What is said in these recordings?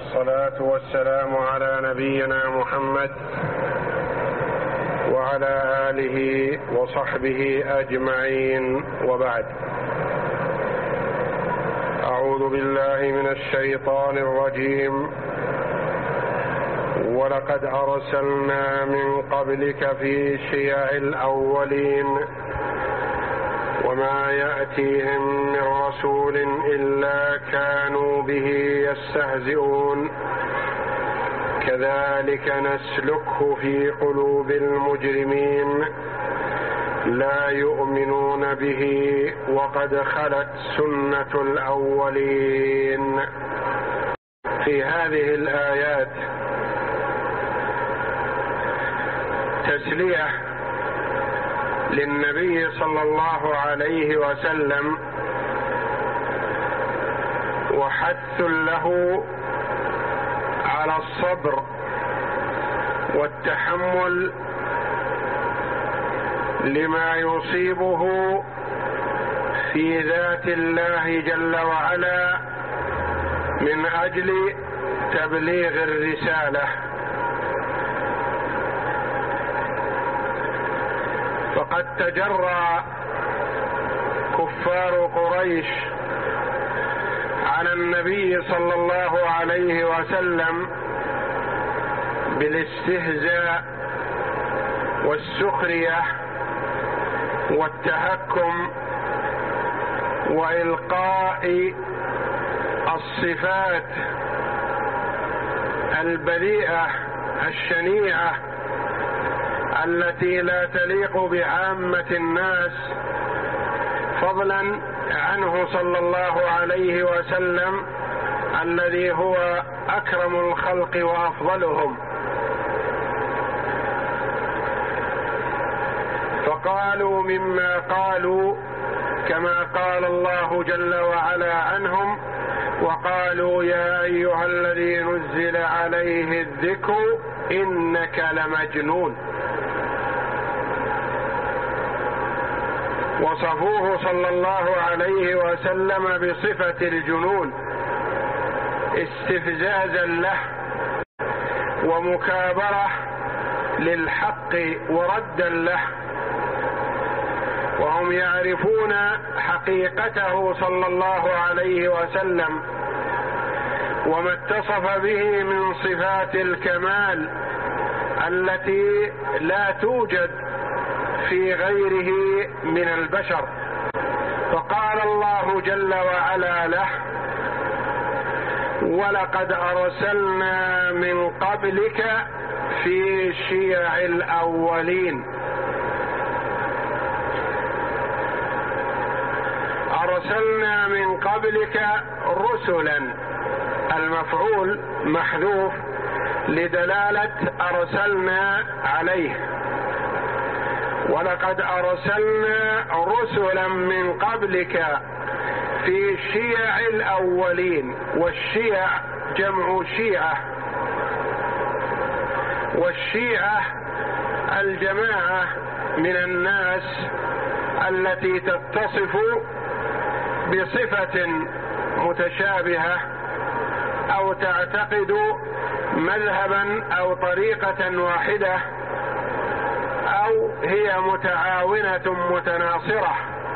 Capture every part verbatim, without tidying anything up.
والصلاة والسلام على نبينا محمد وعلى آله وصحبه أجمعين، وبعد. أعوذ بالله من الشيطان الرجيم. ولقد أرسلنا من قبلك في شيع الأولين وما يأتيهم من رسول إلا كانوا به يستهزئون كذلك نسلكه في قلوب المجرمين لا يؤمنون به وقد خلت سنة الأولين. في هذه الآيات تسلية للنبي صلى الله عليه وسلم وحث له على الصبر والتحمل لما يصيبه في ذات الله جل وعلا من أجل تبليغ الرسالة. فقد تجرأ كفار قريش على النبي صلى الله عليه وسلم بالاستهزاء والسخرية والتهكم وإلقاء الصفات البذيئة الشنيعة التي لا تليق بعامة الناس، فضلا عنه صلى الله عليه وسلم الذي هو أكرم الخلق وأفضلهم. فقالوا مما قالوا كما قال الله جل وعلا عنهم: وقالوا يا أيها الذي نزل عليه الذكر إنك لمجنون. وصفوه صلى الله عليه وسلم بصفة الجنون استفزازا له ومكابرة للحق وردا له، وهم يعرفون حقيقته صلى الله عليه وسلم وما اتصف به من صفات الكمال التي لا توجد في غيره من البشر. فقال الله جل وعلا له: ولقد أرسلنا من قبلك في شيع الأولين. أرسلنا من قبلك رسلا، المفعول محذوف لدلالة أرسلنا عليه. ولقد أرسلنا رسلا من قبلك في شيع الأولين، والشيع جمع شيعة، والشيعة الجماعة من الناس التي تتصف بصفة متشابهة أو تعتقد مذهبا أو طريقة واحدة أو هي متعاونة متناصرة.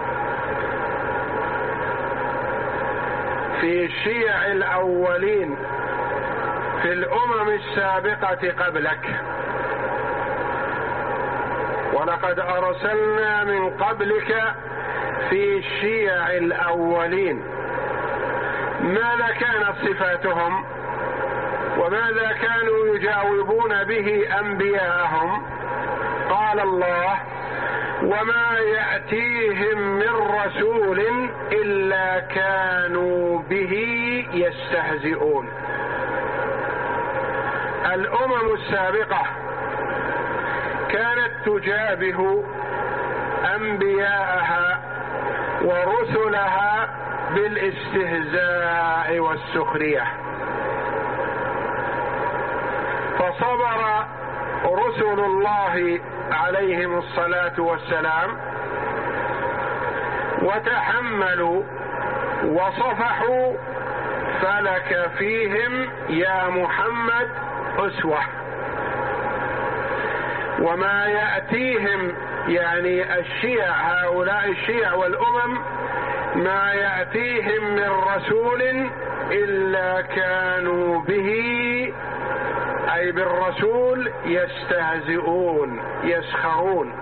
في شيع الأولين في الأمم السابقة قبلك. ولقد أرسلنا من قبلك في شيع الأولين. ماذا كانت صفاتهم وماذا كانوا يجاوبون به أنبياءهم؟ قال الله: وما يأتيهم من رسول إلا كانوا به يستهزئون. الأمم السابقة كانت تجابه أنبياءها ورسلها بالاستهزاء والسخرية، فصبر رسل الله عليهم الصلاة والسلام وتحملوا وصفحوا فلك فيهم يا محمد أسوة. وما يأتيهم يعني الشيع، هؤلاء الشيع والأمم، ما يأتيهم من رسول إلا كانوا به أي بالرسول يستهزئون يسخرون.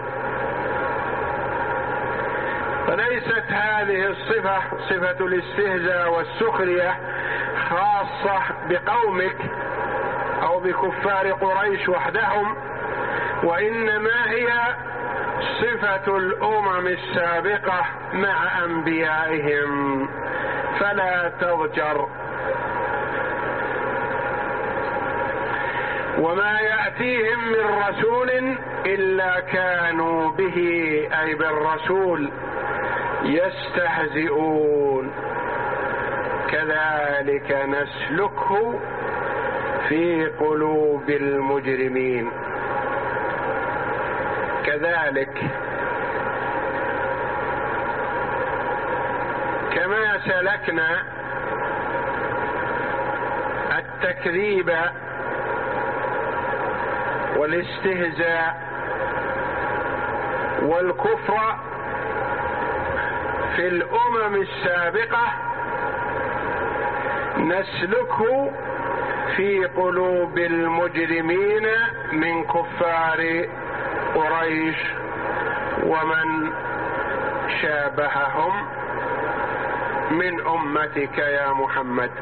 فليست هذه الصفة صفة الاستهزاء والسخرية خاصة بقومك أو بكفار قريش وحدهم، وإنما هي صفة الأمم السابقة مع أنبيائهم، فلا تضجر. وما يأتيهم من رسول إلا كانوا به أي بالرسول يستهزئون. كذلك نسلكه في قلوب المجرمين. كذلك كما سلكنا التكذيب والاستهزاء والكفر في الأمم السابقة، نسلكه في قلوب المجرمين من كفار قريش ومن شابههم من أمتك يا محمد.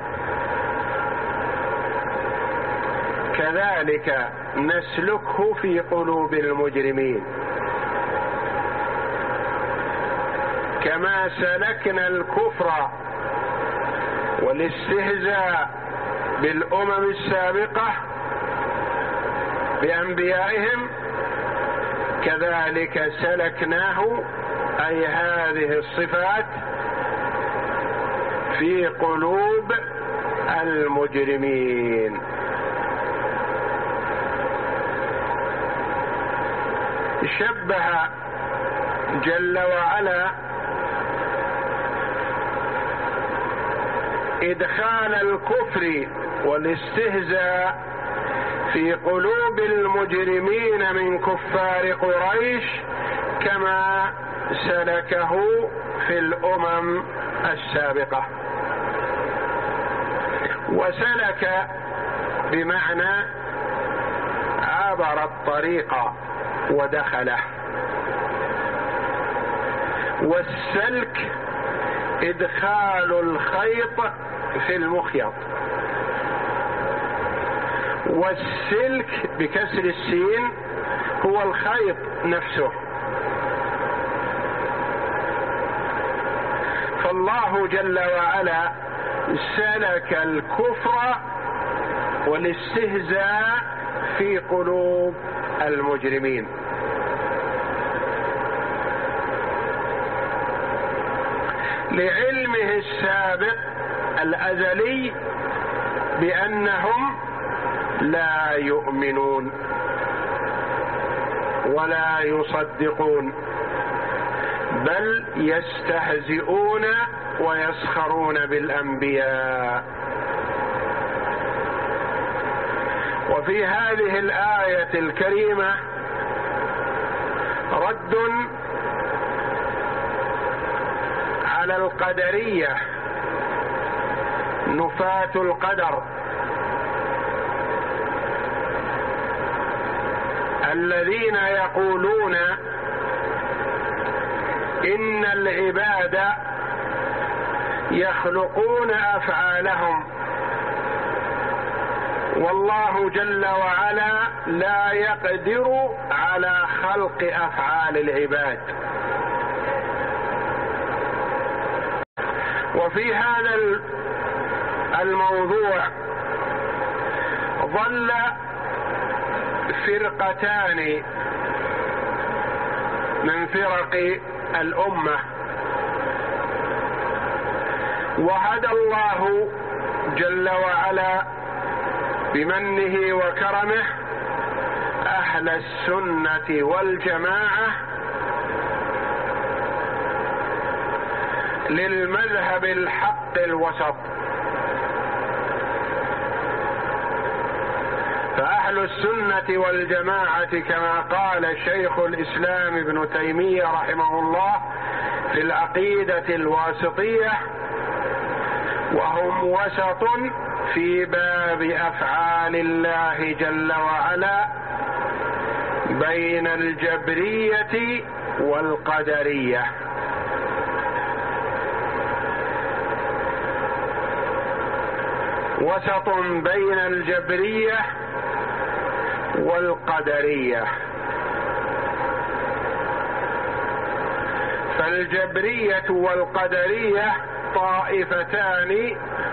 كذلك نسلكه في قلوب المجرمين كما سلكنا الكفر والاستهزاء بالأمم السابقة بأنبيائهم، كذلك سلكناه أي هذه الصفات في قلوب المجرمين. شبه جل وعلا إدخال الكفر والاستهزاء في قلوب المجرمين من كفار قريش كما سلكه في الأمم السابقة. وسلك بمعنى عبر الطريق ودخله، والسلك إدخال الخيط في المخيط، والسلك بكسر السين هو الخيط نفسه. فالله جل وعلا سلك الكفر والاستهزاء في قلوب المجرمين، لعلمه السابق الأزلي بأنهم لا يؤمنون ولا يصدقون، بل يستهزئون ويسخرون بالأنبياء. وفي هذه الآية الكريمة رد على القدرية نفاة القدر الذين يقولون إن العباد يخلقون أفعالهم والله جل وعلا لا يقدر على خلق أفعال العباد. وفي هذا الموضوع ظل فرقتان من فرق الأمة، وهدى الله جل وعلا بمنه وكرمه أهل السنة والجماعة للمذهب الحق الوسط، وأهل السنة والجماعة كما قال شيخ الإسلام ابن تيمية رحمه الله في العقيدة الواسطية، وهم وسط في باب أفعال الله جل وعلا بين الجبرية والقدرية. وسط بين الجبرية والقدرية. فالجبرية والقدرية طائفتان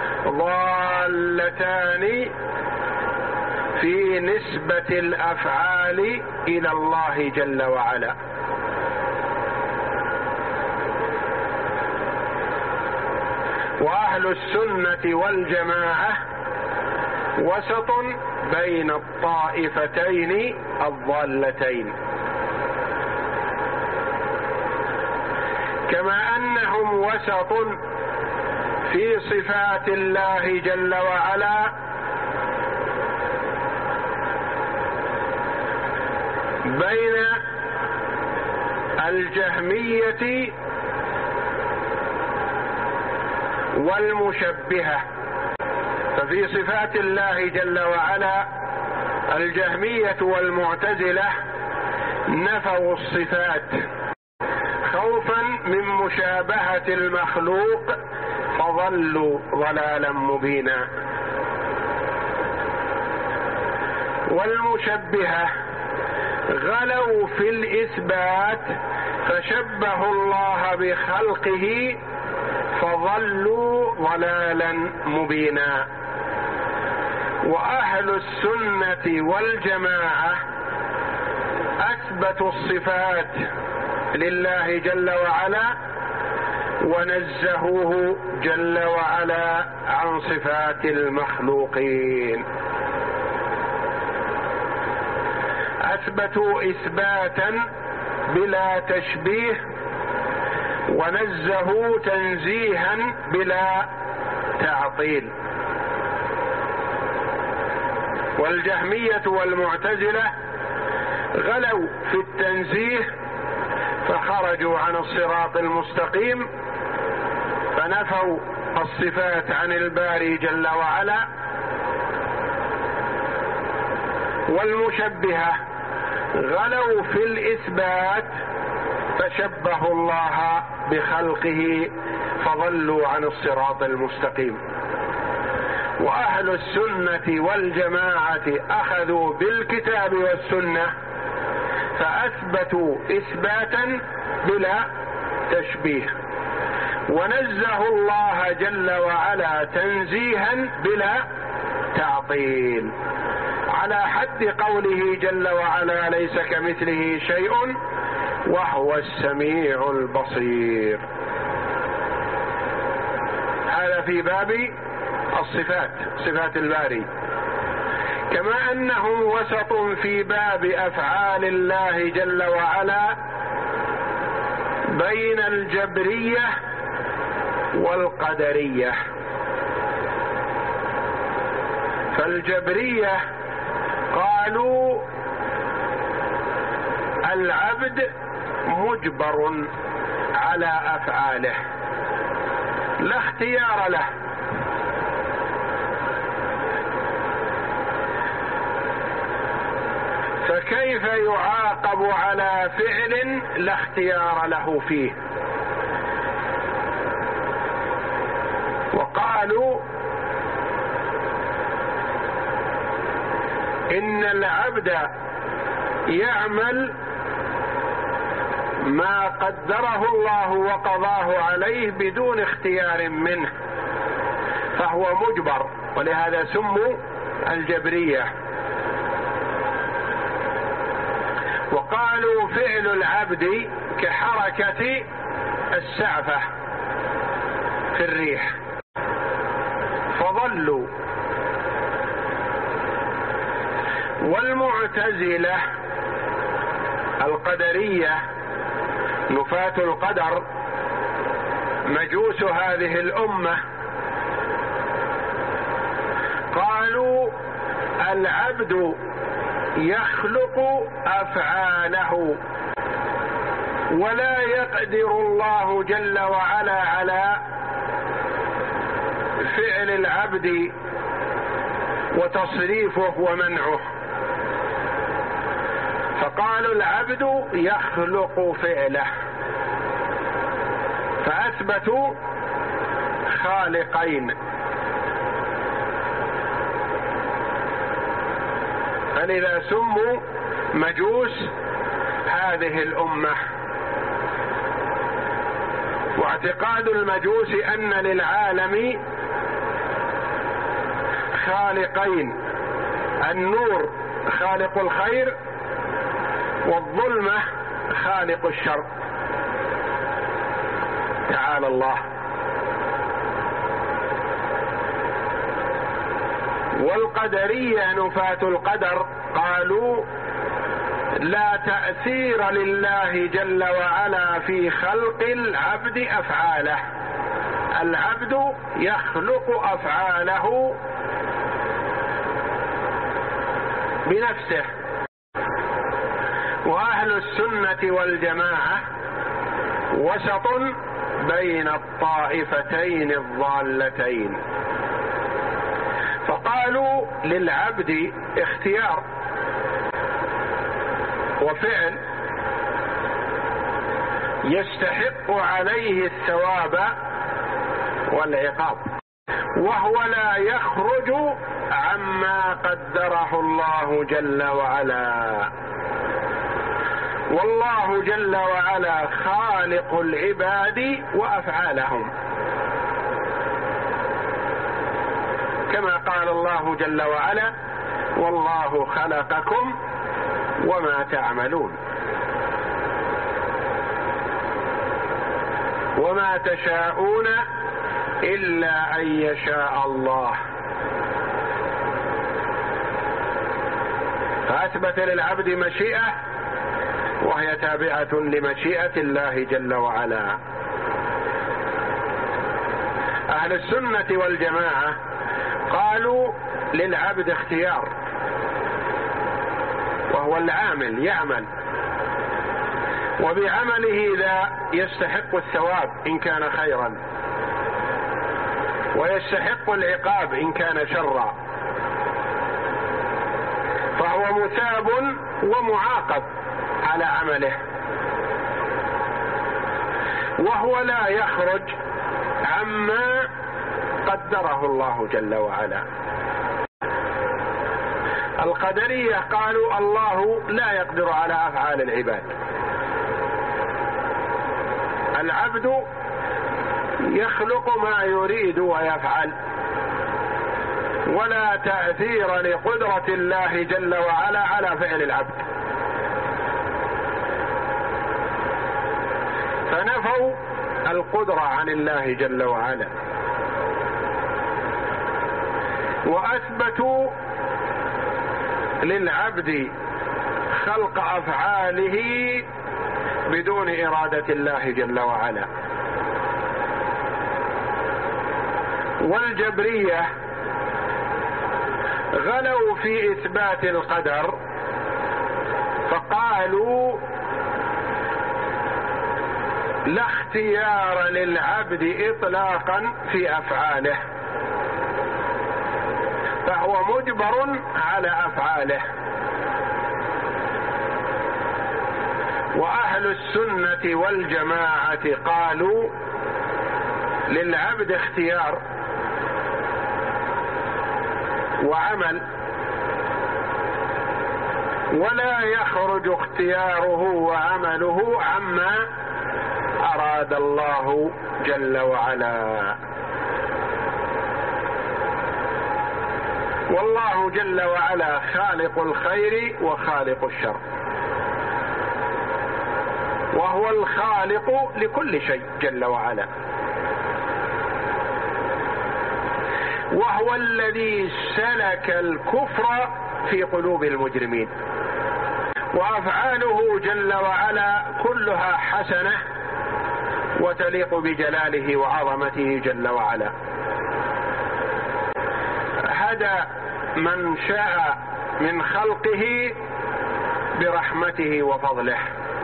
ضالتان في نسبة الأفعال إلى الله جل وعلا. وأهل السنة والجماعة وسط بين الطائفتين الضالتين، كما أنهم وسط في صفات الله جل وعلا بين الجهمية والمشبهة. ففي صفات الله جل وعلا الجهمية والمعتزلة نفوا الصفات خوفا من مشابهة المخلوق فضلوا ضلالا مبينا. والمشبهة غلوا في الإثبات فشبهوا الله بخلقه فضلوا ضلالا مبينا. وأهل السنة والجماعة أثبتوا الصفات لله جل وعلا ونزهوه جل وعلا عن صفات المخلوقين. أثبتوا إثباتا بلا تشبيه ونزهوا تنزيها بلا تعطيل. والجهمية والمعتزلة غلوا في التنزيه فخرجوا عن الصراط المستقيم فنفوا الصفات عن الباري جل وعلا. والمشبهة غلوا في الإثبات فشبهوا الله بخلقه فضلوا عن الصراط المستقيم. وأهل السنة والجماعة أخذوا بالكتاب والسنة فأثبتوا إثباتا بلا تشبيه ونزهوا الله جل وعلا تنزيها بلا تعطيل، على حد قوله جل وعلا ليس كمثله شيء وهو السميع البصير. هذا في باب الصفات، صفات الباري. كما أنهم وسط في باب أفعال الله جل وعلا بين الجبرية والقدرية. فالجبرية قالوا العبد مجبر على أفعاله لا اختيار له، فكيف يعاقب على فعل لا اختيار له فيه؟ وقالوا إن العبد يعمل ما قدره الله وقضاه عليه بدون اختيار منه فهو مجبر، ولهذا سموا الجبرية. وقالوا فعل العبد كحركة السعفة في الريح فضلوا. والمعتزلة القدرية نفاة القدر مجوس هذه الأمة قالوا العبد يخلق أفعاله، ولا يقدر الله جل وعلا على فعل العبد وتصريفه ومنعه، فقالوا العبد يخلق فعله، فأثبتوا خالقين. فلذا سموا مجوس هذه الأمة. واعتقاد المجوس أن للعالم خالقين، النور خالق الخير، والظلمة خالق الشر. تعالى الله. والقدرية نفاة القدر قالوا لا تأثير لله جل وعلا في خلق العبد أفعاله، العبد يخلق أفعاله بنفسه. وأهل السنة والجماعة وسط بين الطائفتين الضالتين، فقالوا للعبد اختيار وفعل يستحق عليه الثواب والعقاب، وهو لا يخرج عما قدره الله جل وعلا. والله جل وعلا خالق العباد وأفعالهم، كما قال الله جل وعلا والله خلقكم وما تعملون وما تشاءون إلا أن يشاء الله. فأثبت للعبد مشيئة وهي تابعة لمشيئة الله جل وعلا. أهل السنة والجماعة قالوا للعبد اختيار، وهو العامل يعمل، وبعمله ذا يستحق الثواب إن كان خيرا، ويستحق العقاب إن كان شرا، فهو مثاب ومعاقب على عمله، وهو لا يخرج عما قدره الله جل وعلا. القدرية قالوا الله لا يقدر على أفعال العباد، العبد يخلق ما يريد ويفعل، ولا تأثير لقدرة الله جل وعلا على فعل العبد، فنفوا القدرة عن الله جل وعلا، وأثبتوا للعبد خلق أفعاله بدون إرادة الله جل وعلا. والجبرية غلوا في إثبات القدر، فقالوا لا اختيار للعبد إطلاقا في أفعاله، فهو مجبر على أفعاله. وأهل السنة والجماعة قالوا للعبد اختيار وعمل، ولا يخرج اختياره وعمله عما أراد الله جل وعلا. والله جل وعلا خالق الخير وخالق الشر، وهو الخالق لكل شيء جل وعلا، وهو الذي سلك الكفر في قلوب المجرمين، وأفعاله جل وعلا كلها حسنة وتليق بجلاله وعظمته جل وعلا. هدى من شاء من خلقه برحمته وفضله،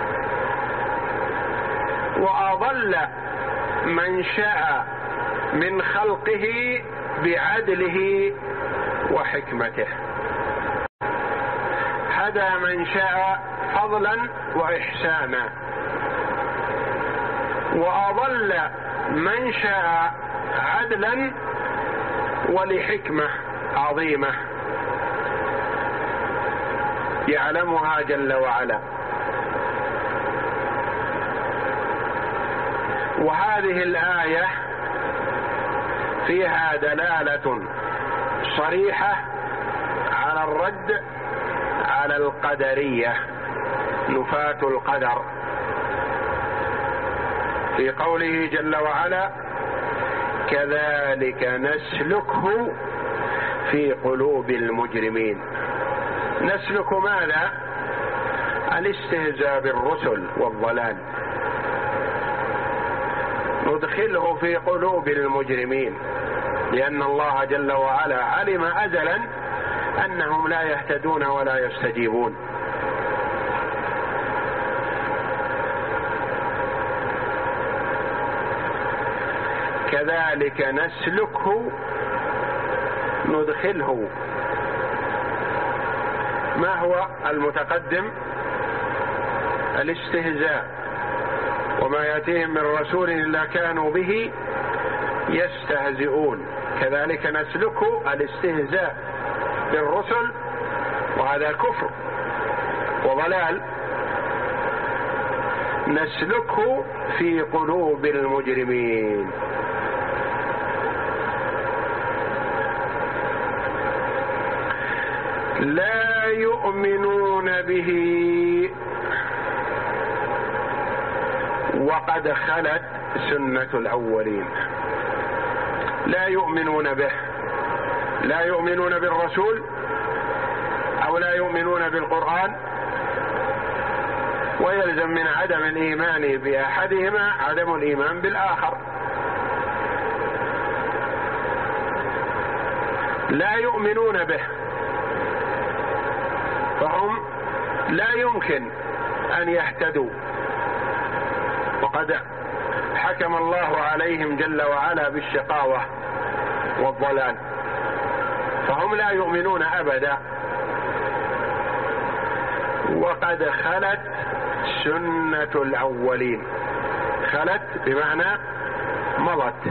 وأضل من شاء من خلقه بعدله وحكمته. هدى من شاء فضلا وإحسانا، وأضل من شاء عدلا ولحكمة عظيمة يعلمها جل وعلا. وهذه الآية فيها دلالة صريحة على الرد على القدرية نفاة القدر، في قوله جل وعلا: كذلك نسلكه في قلوب المجرمين. نسلك ماذا؟ الاستهزاء بالرسل والضلال، ندخله في قلوب المجرمين، لأن الله جل وعلا علم أزلا أنهم لا يهتدون ولا يستجيبون. كذلك نسلكه، ندخله. ما هو المتقدم؟ الاستهزاء، وما يأتيهم من رسول إلا كانوا به يستهزئون. كذلك نسلكه الاستهزاء بالرسل، وهذا كفر وضلال. نسلكه في قلوب المجرمين. لا يؤمنون به وقد خلت سنة الأولين. لا يؤمنون به، لا يؤمنون بالرسول أو لا يؤمنون بالقرآن، ويلزم من عدم الإيمان بأحدهما عدم الإيمان بالآخر. لا يؤمنون به، فهم لا يمكن أن يهتدوا، وقد حكم الله عليهم جل وعلا بالشقاوة والضلال، فهم لا يؤمنون أبدا. وقد خلت سنة الأولين. خلت بمعنى مضت.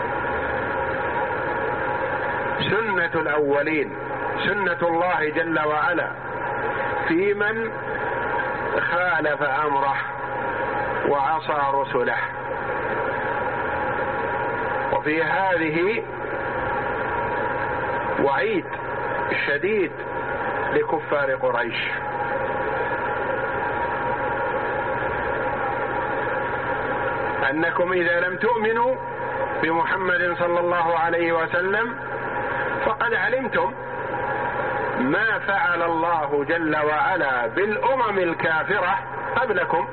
سنة الأولين، سنة الله جل وعلا في من خالف أمره وعصى رسله. وفي هذه وعيد شديد لكفار قريش. أنكم إذا لم تؤمنوا بمحمد صلى الله عليه وسلم فقد علمتم ما فعل الله جل وعلا بالأمم الكافرة قبلكم.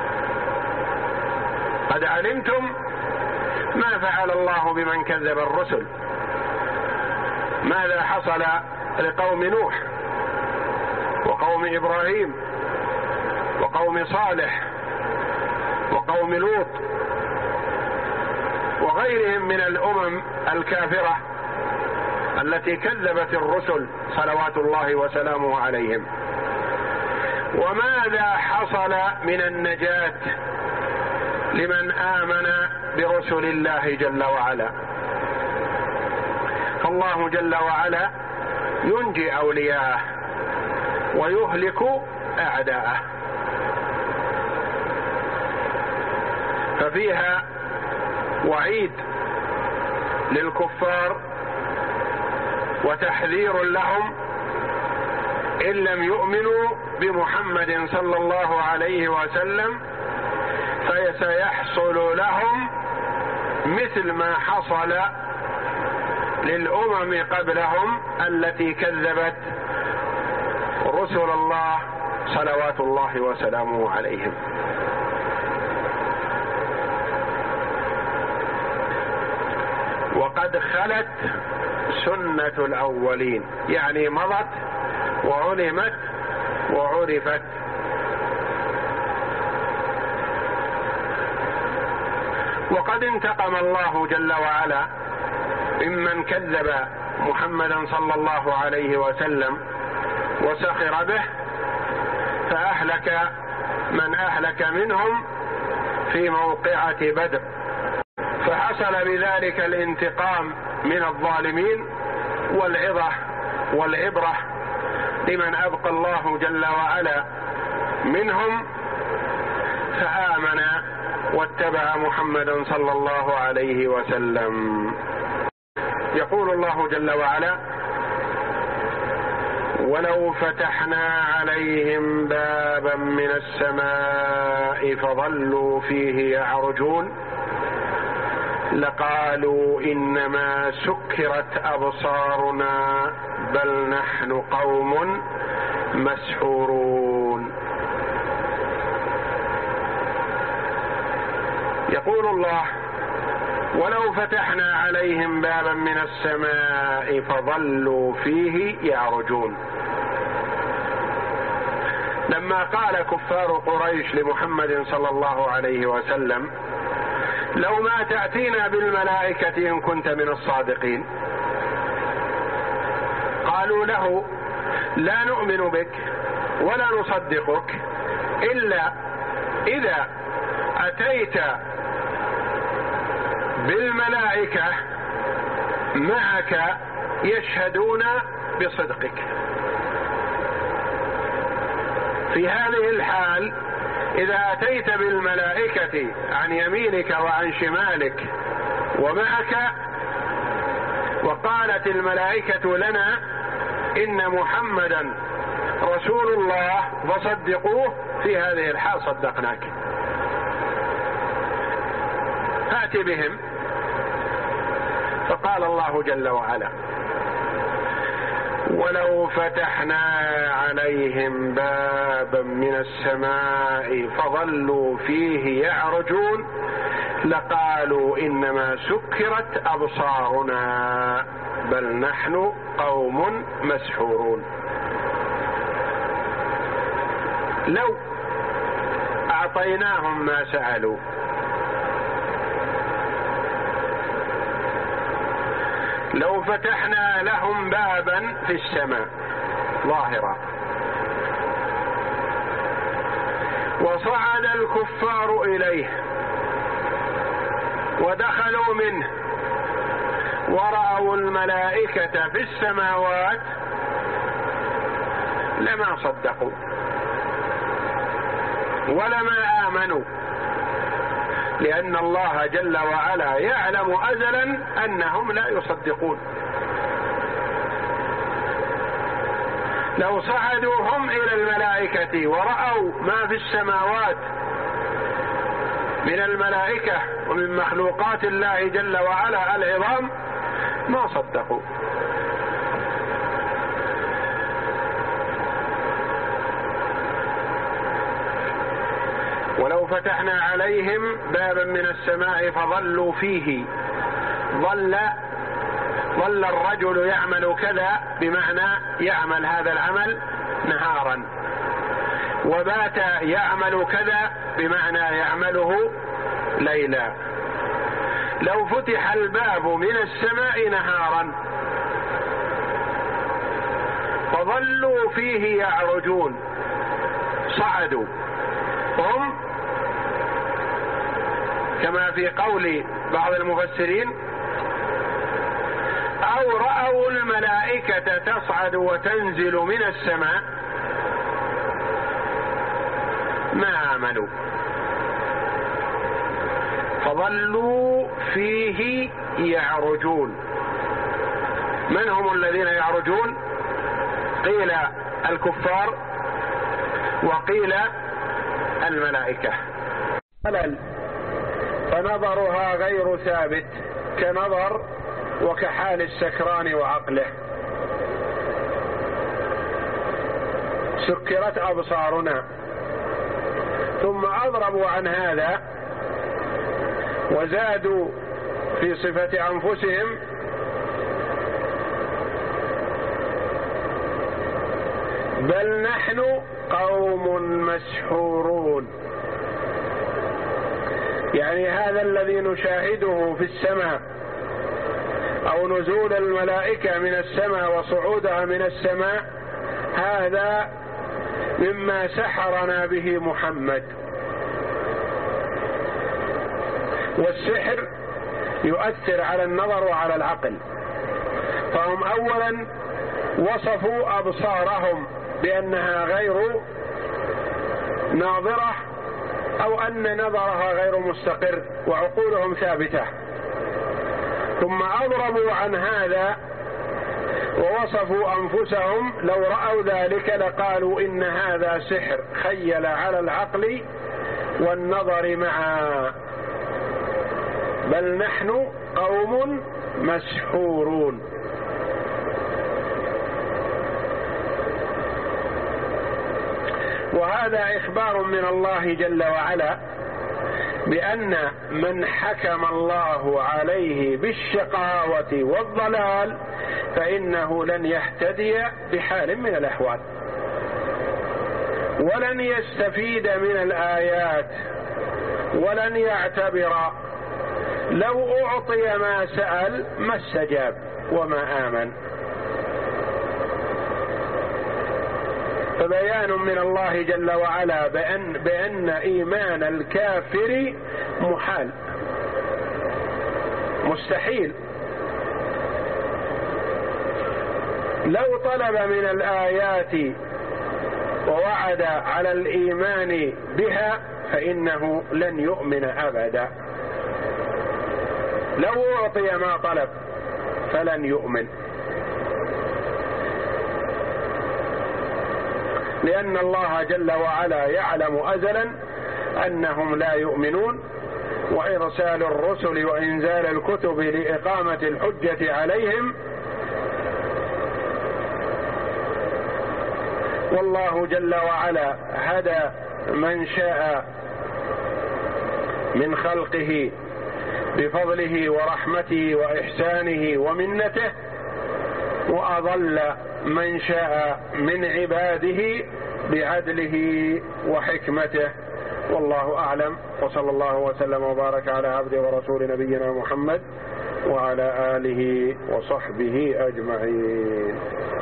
قد علمتم ما فعل الله بمن كذب الرسل. ماذا حصل لقوم نوح وقوم إبراهيم وقوم صالح وقوم لوط وغيرهم من الأمم الكافرة التي كذبت الرسل صلوات الله وسلامه عليهم؟ وماذا حصل من النجاة لمن آمن برسل الله جل وعلا؟ فالله جل وعلا ينجي أولياءه ويهلك أعداءه. ففيها وعيد للكفار وتحذير لهم إن لم يؤمنوا بمحمد صلى الله عليه وسلم فسيحصل لهم مثل ما حصل للأمم قبلهم التي كذبت رسل الله صلوات الله وسلامه عليهم. وقد خلت سنة الأولين، يعني مضت وعلمت وعرفت. وقد انتقم الله جل وعلا ممن كذب محمدا صلى الله عليه وسلم وسخر به، فأهلك من أهلك منهم في موقعة بدر، فحصل بذلك الانتقام من الظالمين والعظة والعبرة لمن أبقى الله جل وعلا منهم فآمن واتبع محمدا صلى الله عليه وسلم. يقول الله جل وعلا: ولو فتحنا عليهم بابا من السماء فظلوا فيه يعرجون لقالوا إنما سكرت أبصارنا بل نحن قوم مسحورون. يقول الله: ولو فتحنا عليهم بابا من السماء فظلوا فيه يعرجون. لما قال كفار قريش لمحمد صلى الله عليه وسلم: لو ما تأتينا بالملائكة إن كنت من الصادقين، قالوا له: لا نؤمن بك ولا نصدقك إلا إذا أتيت بالملائكة معك يشهدون بصدقك. في هذه الحال إذا أتيت بالملائكة عن يمينك وعن شمالك ومعك، وقالت الملائكة لنا إن محمدا رسول الله فصدقوه، في هذه الحال صدقناك. فأت بهم. فقال الله جل وعلا: ولو فتحنا عليهم بابا من السماء فظلوا فيه يعرجون لقالوا إنما سكرت أبصارنا بل نحن قوم مسحورون. لو أعطيناهم ما سألوا لو فتحنا لهم بابا في السماء ظاهرا وصعد الكفار إليه ودخلوا منه ورأوا الملائكة في السماوات لما صدقوا ولما آمنوا، لأن الله جل وعلا يعلم أزلا أنهم لا يصدقون. لو صعدوا هم إلى الملائكة ورأوا ما في السماوات من الملائكة ومن مخلوقات الله جل وعلا العظام ما صدقوا. ولو فتحنا عليهم بابا من السماء فظلوا فيه، ظل ظل الرجل يعمل كذا بمعنى يعمل هذا العمل نهارا، وبات يعمل كذا بمعنى يعمله ليلا. لو فتح الباب من السماء نهارا فظلوا فيه يعرجون، صعدوا هم كما في قول بعض المفسرين أو رأوا الملائكة تصعد وتنزل من السماء ما آمنوا، فظلوا فيه يعرجون. من هم الذين يعرجون؟ قيل الكفار وقيل الملائكة. فنظرها غير ثابت كنظر وكحال السكران وعقله. سكرت أبصارنا. ثم أضربوا عن هذا وزادوا في صفة أنفسهم بل نحن قوم مسحورون. يعني هذا الذي نشاهده في السماء أو نزول الملائكة من السماء وصعودها من السماء هذا مما سحرنا به محمد. والسحر يؤثر على النظر وعلى العقل، فهم أولا وصفوا أبصارهم بأنها غير ناظرة أو أن نظرها غير مستقر وعقولهم ثابتة، ثم أضربوا عن هذا ووصفوا أنفسهم لو رأوا ذلك لقالوا إن هذا سحر خيل على العقل والنظر معا، بل نحن قوم مسحورون. وهذا إخبار من الله جل وعلا بأن من حكم الله عليه بالشقاوة والضلال فإنه لن يهتدي بحال من الأحوال، ولن يستفيد من الآيات، ولن يعتبر. لو أعطي ما سأل ما استجاب وما آمن. فبيان من الله جل وعلا بأن, بأن إيمان الكافر محال مستحيل. لو طلب من الآيات ووعد على الإيمان بها فإنه لن يؤمن أبدا. لو أعطي ما طلب فلن يؤمن، لأن الله جل وعلا يعلم أزلا أنهم لا يؤمنون، وإرسال الرسل وإنزال الكتب لإقامة الحجة عليهم. والله جل وعلا هدى من شاء من خلقه بفضله ورحمته وإحسانه ومنته، وأضل من شاء من عباده بعدله وحكمته. والله أعلم، وصلى الله وسلم وبارك على عبده ورسول نبينا محمد وعلى آله وصحبه أجمعين.